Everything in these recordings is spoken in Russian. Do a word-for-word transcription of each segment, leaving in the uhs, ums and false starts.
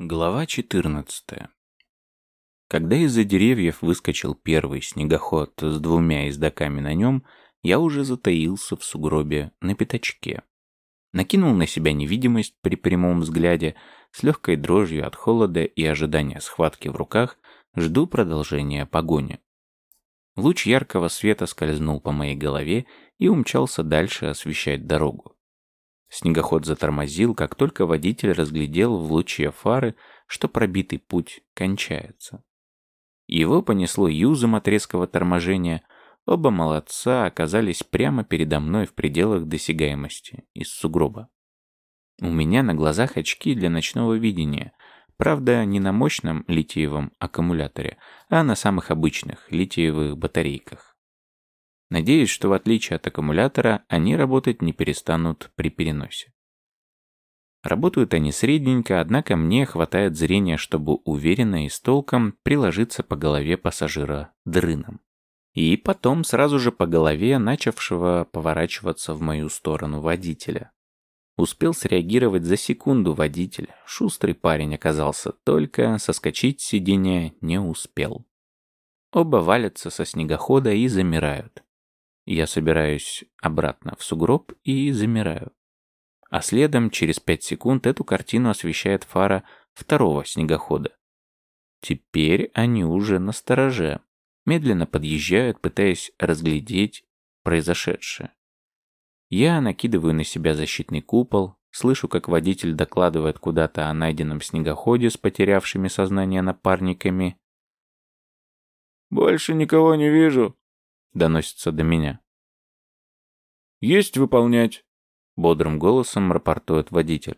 Глава четырнадцатая. Когда из-за деревьев выскочил первый снегоход с двумя ездоками на нем, я уже затаился в сугробе на пятачке. Накинул на себя невидимость при прямом взгляде, с легкой дрожью от холода и ожидания схватки в руках, жду продолжения погони. Луч яркого света скользнул по моей голове и умчался дальше освещать дорогу. Снегоход затормозил, как только водитель разглядел в луче фары, что пробитый путь кончается. Его понесло юзом от резкого торможения. Оба молодца оказались прямо передо мной в пределах досягаемости из сугроба. У меня на глазах очки для ночного видения. Правда, не на мощном литиевом аккумуляторе, а на самых обычных литиевых батарейках. Надеюсь, что в отличие от аккумулятора, они работать не перестанут при переносе. Работают они средненько, однако мне хватает зрения, чтобы уверенно и с толком приложиться по голове пассажира дрыном. И потом сразу же по голове начавшего поворачиваться в мою сторону водителя. Успел среагировать за секунду водитель. Шустрый парень оказался, только соскочить с сиденья не успел. Оба валятся со снегохода и замирают. Я собираюсь обратно в сугроб и замираю. А следом, через пять секунд, эту картину освещает фара второго снегохода. Теперь они уже настороже. Медленно подъезжают, пытаясь разглядеть произошедшее. Я накидываю на себя защитный купол, слышу, как водитель докладывает куда-то о найденном снегоходе с потерявшими сознание напарниками. «Больше никого не вижу», — доносится до меня. «Есть выполнять», — бодрым голосом рапортует водитель.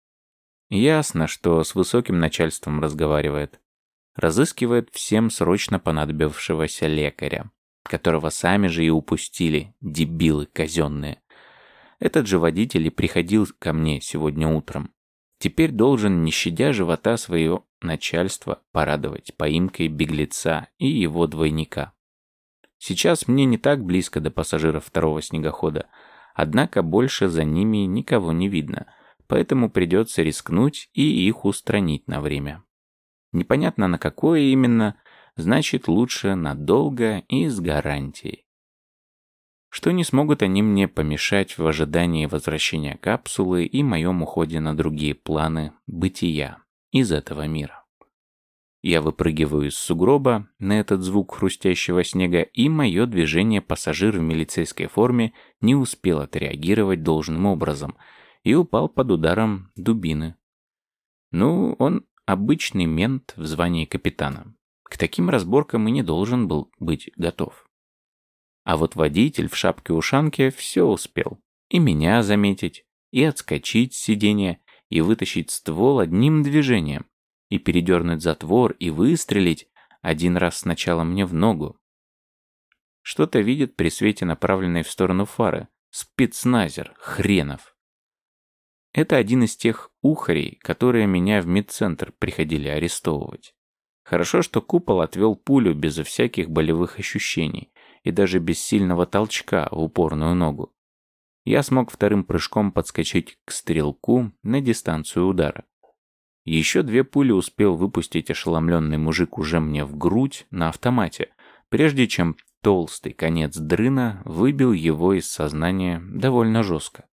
Ясно, что с высоким начальством разговаривает. Разыскивает всем срочно понадобившегося лекаря, которого сами же и упустили, дебилы казенные. Этот же водитель и приходил ко мне сегодня утром. Теперь должен, не щадя живота свое начальство, порадовать поимкой беглеца и его двойника. Сейчас мне не так близко до пассажиров второго снегохода, однако больше за ними никого не видно, поэтому придется рискнуть и их устранить на время. Непонятно на какое именно, значит лучше надолго и с гарантией. Что не смогут они мне помешать в ожидании возвращения капсулы и моем уходе на другие планы бытия из этого мира. Я выпрыгиваю из сугроба на этот звук хрустящего снега, и мое движение пассажир в милицейской форме не успел отреагировать должным образом и упал под ударом дубины. Ну, он обычный мент в звании капитана. К таким разборкам и не должен был быть готов. А вот водитель в шапке-ушанке все успел. И меня заметить, и отскочить с сиденья, и вытащить ствол одним движением, и передернуть затвор, и выстрелить один раз сначала мне в ногу. Что-то видит при свете, направленной в сторону фары. Спецназер, хренов. Это один из тех ухарей, которые меня в медцентр приходили арестовывать. Хорошо, что купол отвел пулю безо всяких болевых ощущений и даже без сильного толчка в упорную ногу. Я смог вторым прыжком подскочить к стрелку на дистанцию удара. Еще две пули успел выпустить ошеломленный мужик уже мне в грудь на автомате, прежде чем толстый конец дрына выбил его из сознания довольно жестко.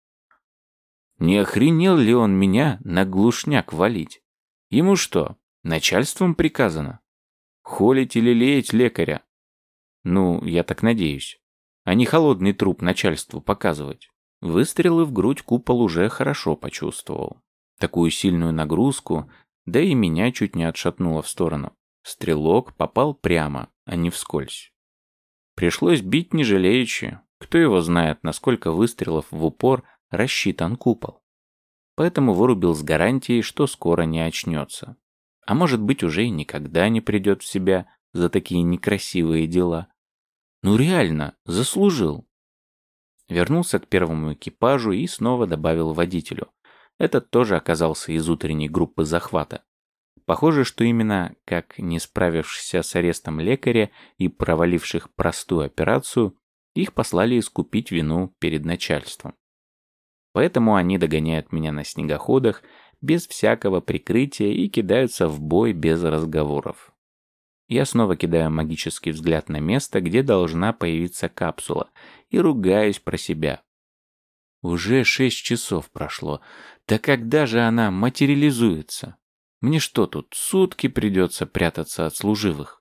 Не охренел ли он меня на глушняк валить? Ему что, начальством приказано? Холить или леять лекаря? Ну, я так надеюсь. А не холодный труп начальству показывать. Выстрелы в грудь купол уже хорошо почувствовал. Такую сильную нагрузку, да и меня чуть не отшатнуло в сторону. Стрелок попал прямо, а не вскользь. Пришлось бить не жалеючи. Кто его знает, насколько выстрелов в упор рассчитан купол. Поэтому вырубил с гарантией, что скоро не очнется. А может быть, уже и никогда не придет в себя за такие некрасивые дела. Ну реально, заслужил. Вернулся к первому экипажу и снова добавил водителю. Этот тоже оказался из утренней группы захвата. Похоже, что именно как не справившихся с арестом лекаря и проваливших простую операцию, их послали искупить вину перед начальством. Поэтому они догоняют меня на снегоходах, без всякого прикрытия и кидаются в бой без разговоров. Я снова кидаю магический взгляд на место, где должна появиться капсула, и ругаюсь про себя. Уже шесть часов прошло. Да когда же она материализуется? Мне что тут, сутки придется прятаться от служивых?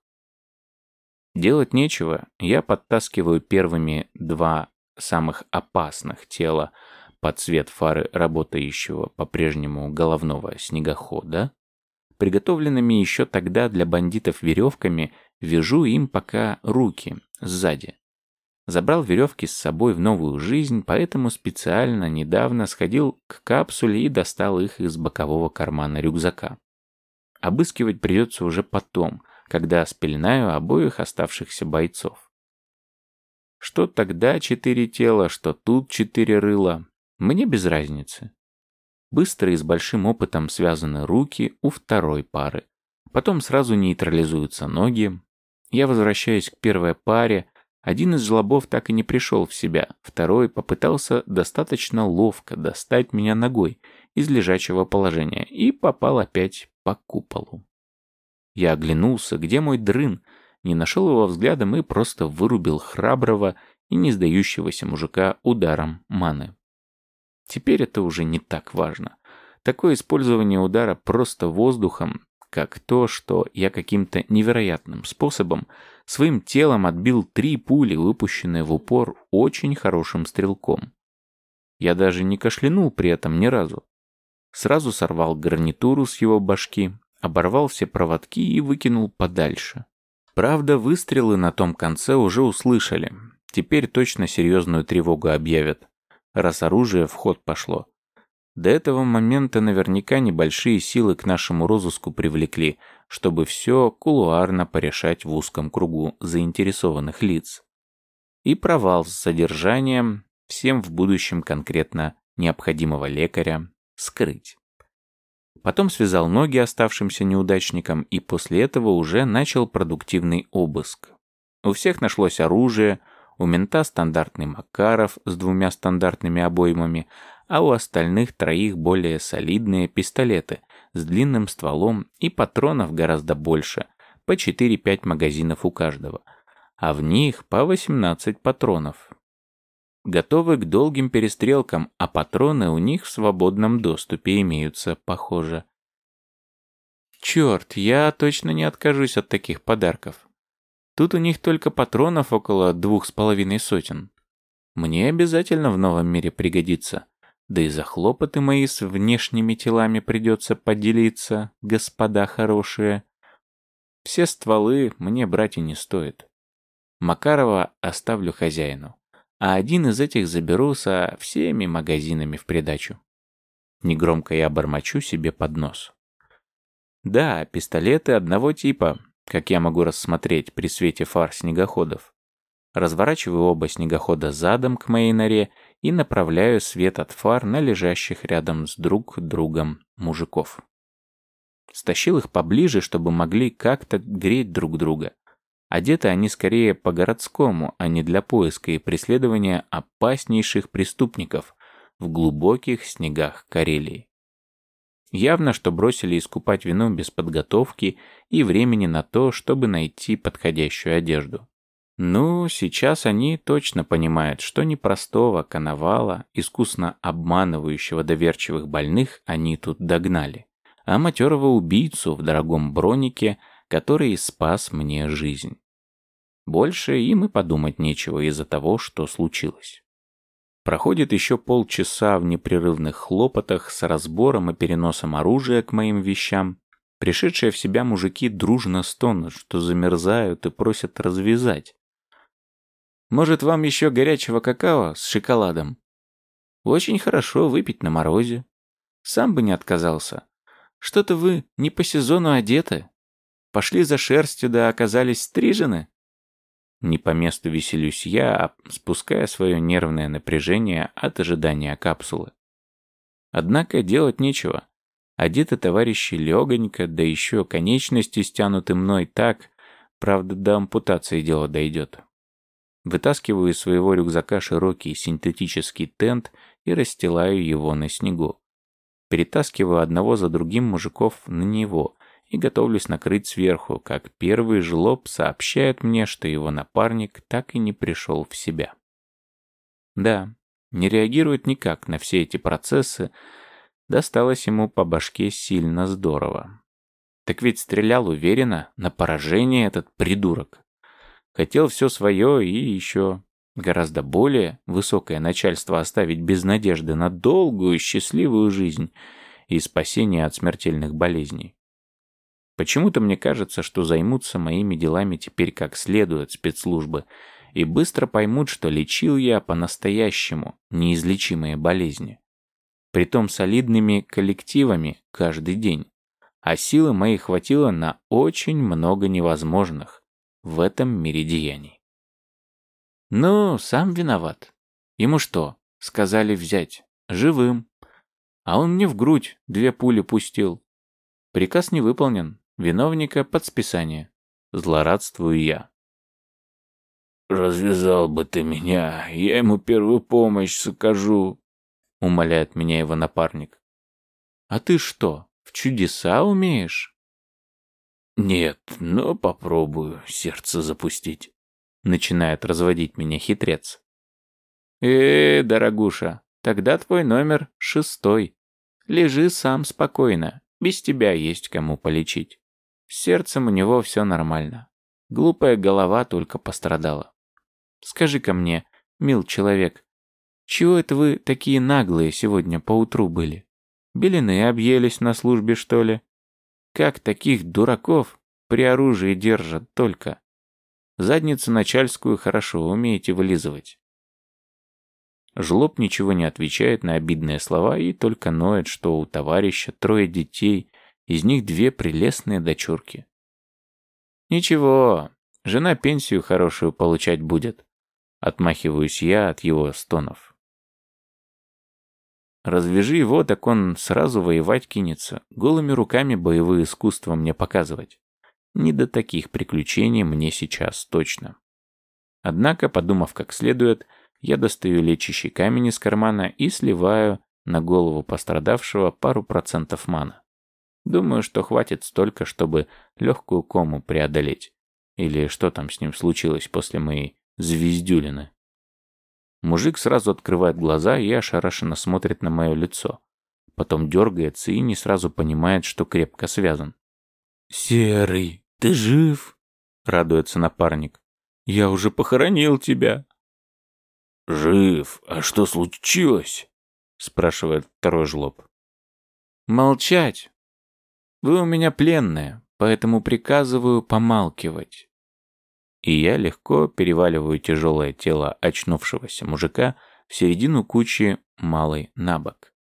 Делать нечего, я подтаскиваю первыми два самых опасных тела под свет фары работающего по-прежнему головного снегохода. Приготовленными еще тогда для бандитов веревками вяжу им пока руки сзади. Забрал веревки с собой в новую жизнь, поэтому специально недавно сходил к капсуле и достал их из бокового кармана рюкзака. Обыскивать придется уже потом, когда спеленаю обоих оставшихся бойцов. Что тогда четыре тела, что тут четыре рыла, мне без разницы. Быстро и с большим опытом связаны руки у второй пары. Потом сразу нейтрализуются ноги. Я возвращаюсь к первой паре. Один из жлобов так и не пришел в себя. Второй попытался достаточно ловко достать меня ногой из лежачего положения и попал опять по куполу. Я оглянулся, где мой дрын, не нашел его взглядом и просто вырубил храброго и не сдающегося мужика ударом маны. Теперь это уже не так важно. Такое использование удара просто воздухом, как то, что я каким-то невероятным способом своим телом отбил три пули, выпущенные в упор очень хорошим стрелком. Я даже не кашлянул при этом ни разу. Сразу сорвал гарнитуру с его башки, оборвал все проводки и выкинул подальше. Правда, выстрелы на том конце уже услышали. Теперь точно серьезную тревогу объявят, раз оружие в ход пошло. До этого момента наверняка небольшие силы к нашему розыску привлекли, чтобы все кулуарно порешать в узком кругу заинтересованных лиц. И провал с задержанием всем в будущем конкретно необходимого лекаря скрыть. Потом связал ноги оставшимся неудачникам и после этого уже начал продуктивный обыск. У всех нашлось оружие, у мента стандартный Макаров с двумя стандартными обоймами, а у остальных троих более солидные пистолеты с длинным стволом и патронов гораздо больше, по четыре-пять магазинов у каждого, а в них по восемнадцать патронов. Готовы к долгим перестрелкам, а патроны у них в свободном доступе имеются, похоже. Черт, я точно не откажусь от таких подарков. Тут у них только патронов около двух с половиной сотен. Мне обязательно в новом мире пригодится. Да и за хлопоты мои с внешними телами придется поделиться, господа хорошие. Все стволы мне брать и не стоит. Макарова оставлю хозяину, а один из этих заберу со всеми магазинами в придачу. Негромко я бормочу себе под нос. Да, пистолеты одного типа, как я могу рассмотреть при свете фар снегоходов. Разворачиваю оба снегохода задом к моей норе и направляю свет от фар на лежащих рядом с друг другом мужиков. Стащил их поближе, чтобы могли как-то греть друг друга. Одеты они скорее по-городскому, а не для поиска и преследования опаснейших преступников в глубоких снегах Карелии. Явно, что бросили искупать вину без подготовки и времени на то, чтобы найти подходящую одежду. Ну, сейчас они точно понимают, что непростого коновала, искусно обманывающего доверчивых больных, они тут догнали, а матерого убийцу в дорогом бронике, который спас мне жизнь. Больше им и подумать нечего из-за того, что случилось. Проходит еще полчаса в непрерывных хлопотах с разбором и переносом оружия к моим вещам. Пришедшие в себя мужики дружно стонут, что замерзают и просят развязать. Может, вам еще горячего какао с шоколадом? Очень хорошо выпить на морозе. Сам бы не отказался. Что-то вы не по сезону одеты. Пошли за шерстью, да оказались стрижены. Не по месту веселюсь я, спуская свое нервное напряжение от ожидания капсулы. Однако делать нечего. Одеты товарищи легонько, да еще конечности стянуты мной так, правда, до ампутации дело дойдет. Вытаскиваю из своего рюкзака широкий синтетический тент и расстилаю его на снегу. перетаскиваю одного за другим мужиков на него и готовлюсь накрыть сверху, как первый жлоб сообщает мне, что его напарник так и не пришел в себя. Да, не реагирует никак на все эти процессы, досталось ему по башке сильно здорово. Так ведь стрелял уверенно, на поражение этот придурок. Хотел все свое и еще гораздо более высокое начальство оставить без надежды на долгую счастливую жизнь и спасение от смертельных болезней. Почему-то мне кажется, что займутся моими делами теперь как следует спецслужбы и быстро поймут, что лечил я по-настоящему неизлечимые болезни. Притом солидными коллективами каждый день. А силы моей хватило на очень много невозможных в этом мире деяний. Ну, сам виноват. Ему что, сказали взять? Живым. А он мне в грудь две пули пустил. Приказ не выполнен. Виновника под списание. Злорадствую я. «Развязал бы ты меня, я ему первую помощь окажу», — умоляет меня его напарник. «А ты что, в чудеса умеешь?» «Нет, но попробую сердце запустить», — начинает разводить меня хитрец. «Э, дорогуша, тогда твой номер шестой. Лежи сам спокойно, без тебя есть кому полечить. С сердцем у него все нормально. Глупая голова только пострадала. Скажи-ка мне, мил человек, чего это вы такие наглые сегодня поутру были? Белины объелись на службе, что ли? Как таких дураков при оружии держат только? Задницу начальскую хорошо умеете вылизывать». Жлоб ничего не отвечает на обидные слова и только ноет, что у товарища трое детей, из них две прелестные дочурки. «Ничего, жена пенсию хорошую получать будет», — отмахиваюсь я от его стонов. Развяжи его, так он сразу воевать кинется, голыми руками боевые искусства мне показывать. Не до таких приключений мне сейчас точно. Однако, подумав как следует, я достаю лечащий камень из кармана и сливаю на голову пострадавшего пару процентов мана. Думаю, что хватит столько, чтобы легкую кому преодолеть. Или что там с ним случилось после моей звездюлины. Мужик сразу открывает глаза и ошарашенно смотрит на мое лицо. Потом дергается и не сразу понимает, что крепко связан. «Серый, ты жив?» — радуется напарник. «Я уже похоронил тебя». «Жив? А что случилось?» — спрашивает второй жлоб. «Молчать. Вы у меня пленные, поэтому приказываю помалкивать». И я легко переваливаю тяжелое тело очнувшегося мужика в середину кучи малой на бок.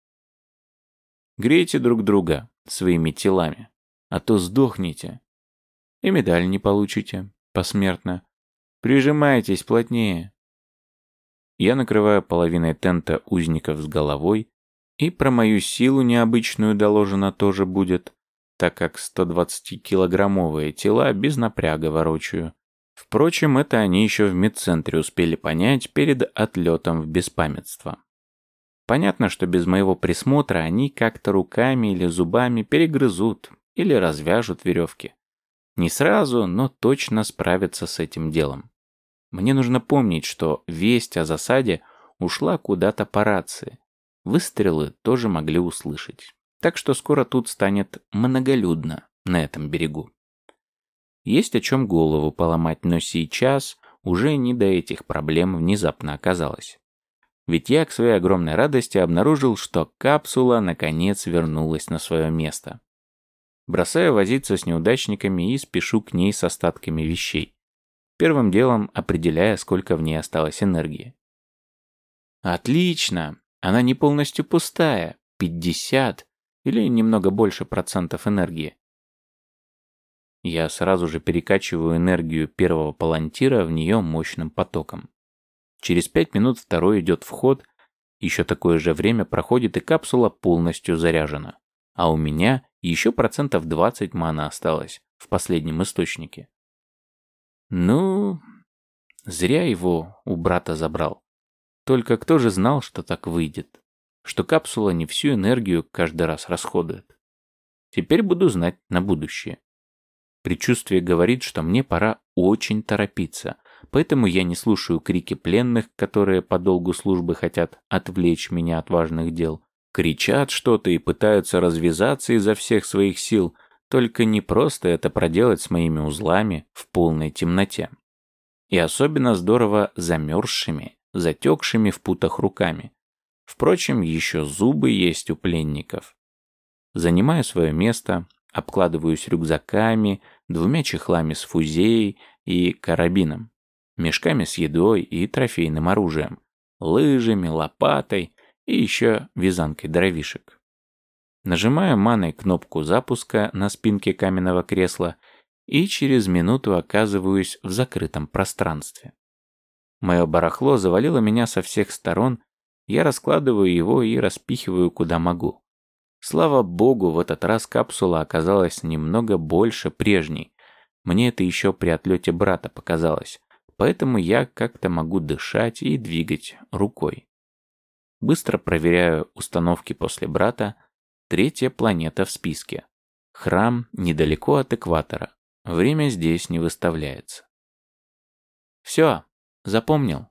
Грейте друг друга своими телами, а то сдохнете. И медаль не получите посмертно. Прижимайтесь плотнее. Я накрываю половиной тента узников с головой, и про мою силу необычную доложено тоже будет, так как сто двадцатикилограммовые тела без напряга ворочаю. Впрочем, это они еще в медцентре успели понять перед отлетом в беспамятство. Понятно, что без моего присмотра они как-то руками или зубами перегрызут или развяжут веревки. Не сразу, но точно справятся с этим делом. Мне нужно помнить, что весть о засаде ушла куда-то по рации. Выстрелы тоже могли услышать. Так что скоро тут станет многолюдно на этом берегу. Есть о чем голову поломать, но сейчас уже не до этих проблем внезапно оказалось. Ведь я к своей огромной радости обнаружил, что капсула наконец вернулась на свое место. Бросаю возиться с неудачниками и спешу к ней с остатками вещей. Первым делом определяя, сколько в ней осталось энергии. Отлично! Она не полностью пустая. пятьдесят или немного больше процентов энергии. Я сразу же перекачиваю энергию первого палантира в нее мощным потоком. Через пять минут второй идет в ход, еще такое же время проходит и капсула полностью заряжена. А у меня еще процентов двадцать мана осталось в последнем источнике. Ну, зря его у брата забрал. Только кто же знал, что так выйдет? что капсула не всю энергию каждый раз расходует. Теперь буду знать на будущее. Предчувствие говорит, что мне пора очень торопиться, поэтому я не слушаю крики пленных, которые по долгу службы хотят отвлечь меня от важных дел. Кричат что-то и пытаются развязаться изо всех своих сил, только не просто это проделать с моими узлами в полной темноте. И особенно здорово замерзшими, затекшими в путах руками. Впрочем, еще зубы есть у пленников. Занимаю свое место, обкладываюсь рюкзаками, двумя чехлами с фузеей и карабином, мешками с едой и трофейным оружием, лыжами, лопатой и еще вязанкой дровишек. Нажимаю маной кнопку запуска на спинке каменного кресла и через минуту оказываюсь в закрытом пространстве. Мое барахло завалило меня со всех сторон, я раскладываю его и распихиваю куда могу. Слава богу, в этот раз капсула оказалась немного больше прежней. Мне это еще при отлете брата показалось, поэтому я как-то могу дышать и двигать рукой. Быстро проверяю установки после брата. Третья планета в списке. Храм недалеко от экватора. Время здесь не выставляется. Все, запомнил.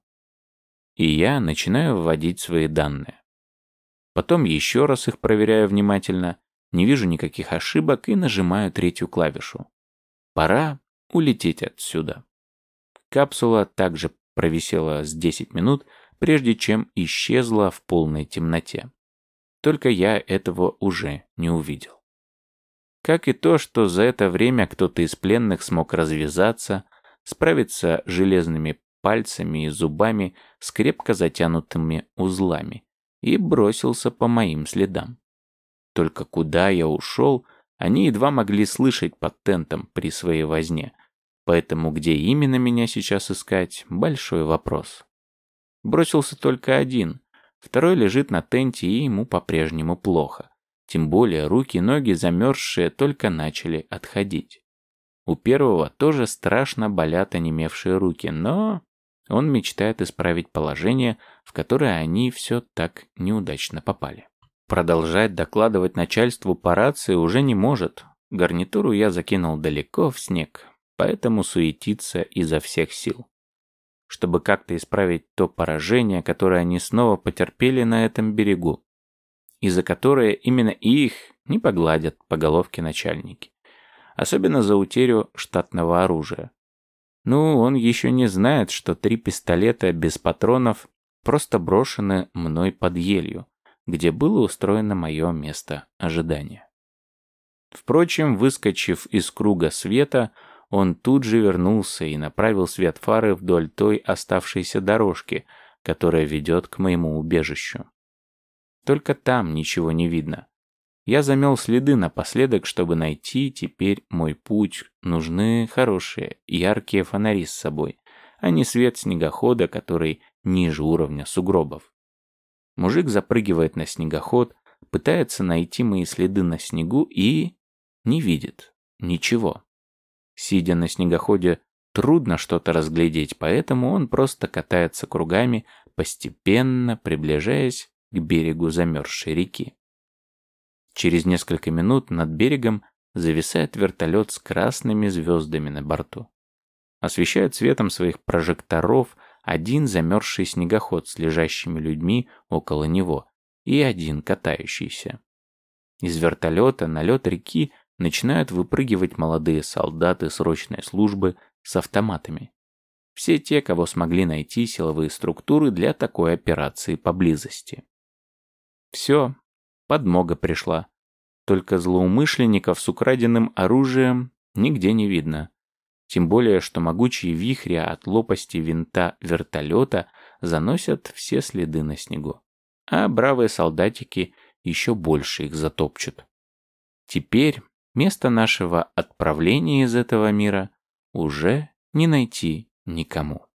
И я начинаю вводить свои данные. Потом еще раз их проверяю внимательно, не вижу никаких ошибок и нажимаю третью клавишу. Пора улететь отсюда. Капсула также провисела с десять минут, прежде чем исчезла в полной темноте. Только я этого уже не увидел. Как и то, что за это время кто-то из пленных смог развязаться, справиться железными пальцами и зубами с крепко затянутыми узлами и бросился по моим следам. Только куда я ушел, они едва могли слышать под тентом при своей возне, поэтому где именно меня сейчас искать – большой вопрос. Бросился только один, второй лежит на тенте и ему по-прежнему плохо. Тем более руки и ноги замерзшие только начали отходить. У первого тоже страшно болят онемевшие руки, но он мечтает исправить положение, в которое они все так неудачно попали. Продолжать докладывать начальству по рации уже не может. Гарнитуру я закинул далеко в снег, поэтому суетиться изо всех сил. Чтобы как-то исправить то поражение, которое они снова потерпели на этом берегу, и за которое именно их не погладят по головке начальники. Особенно за утерю штатного оружия. Ну, он еще не знает, что три пистолета без патронов просто брошены мной под елью, где было устроено мое место ожидания. Впрочем, выскочив из круга света, он тут же вернулся и направил свет фары вдоль той оставшейся дорожки, которая ведет к моему убежищу. Только там ничего не видно. Я замел следы напоследок, чтобы найти теперь мой путь. Нужны хорошие, яркие фонари с собой, а не свет снегохода, который ниже уровня сугробов. Мужик запрыгивает на снегоход, пытается найти мои следы на снегу и не видит ничего. Сидя на снегоходе, трудно что-то разглядеть, поэтому он просто катается кругами, постепенно приближаясь к берегу замерзшей реки. Через несколько минут над берегом зависает вертолет с красными звездами на борту. Освещает светом своих прожекторов один замерзший снегоход с лежащими людьми около него и один катающийся. Из вертолета на лед реки начинают выпрыгивать молодые солдаты срочной службы с автоматами. Все те, кого смогли найти силовые структуры для такой операции поблизости. Все. Подмога пришла. Только злоумышленников с украденным оружием нигде не видно. Тем более, что могучие вихри от лопасти винта вертолета заносят все следы на снегу. А бравые солдатики еще больше их затопчут. Теперь место нашего отправления из этого мира уже не найти никому.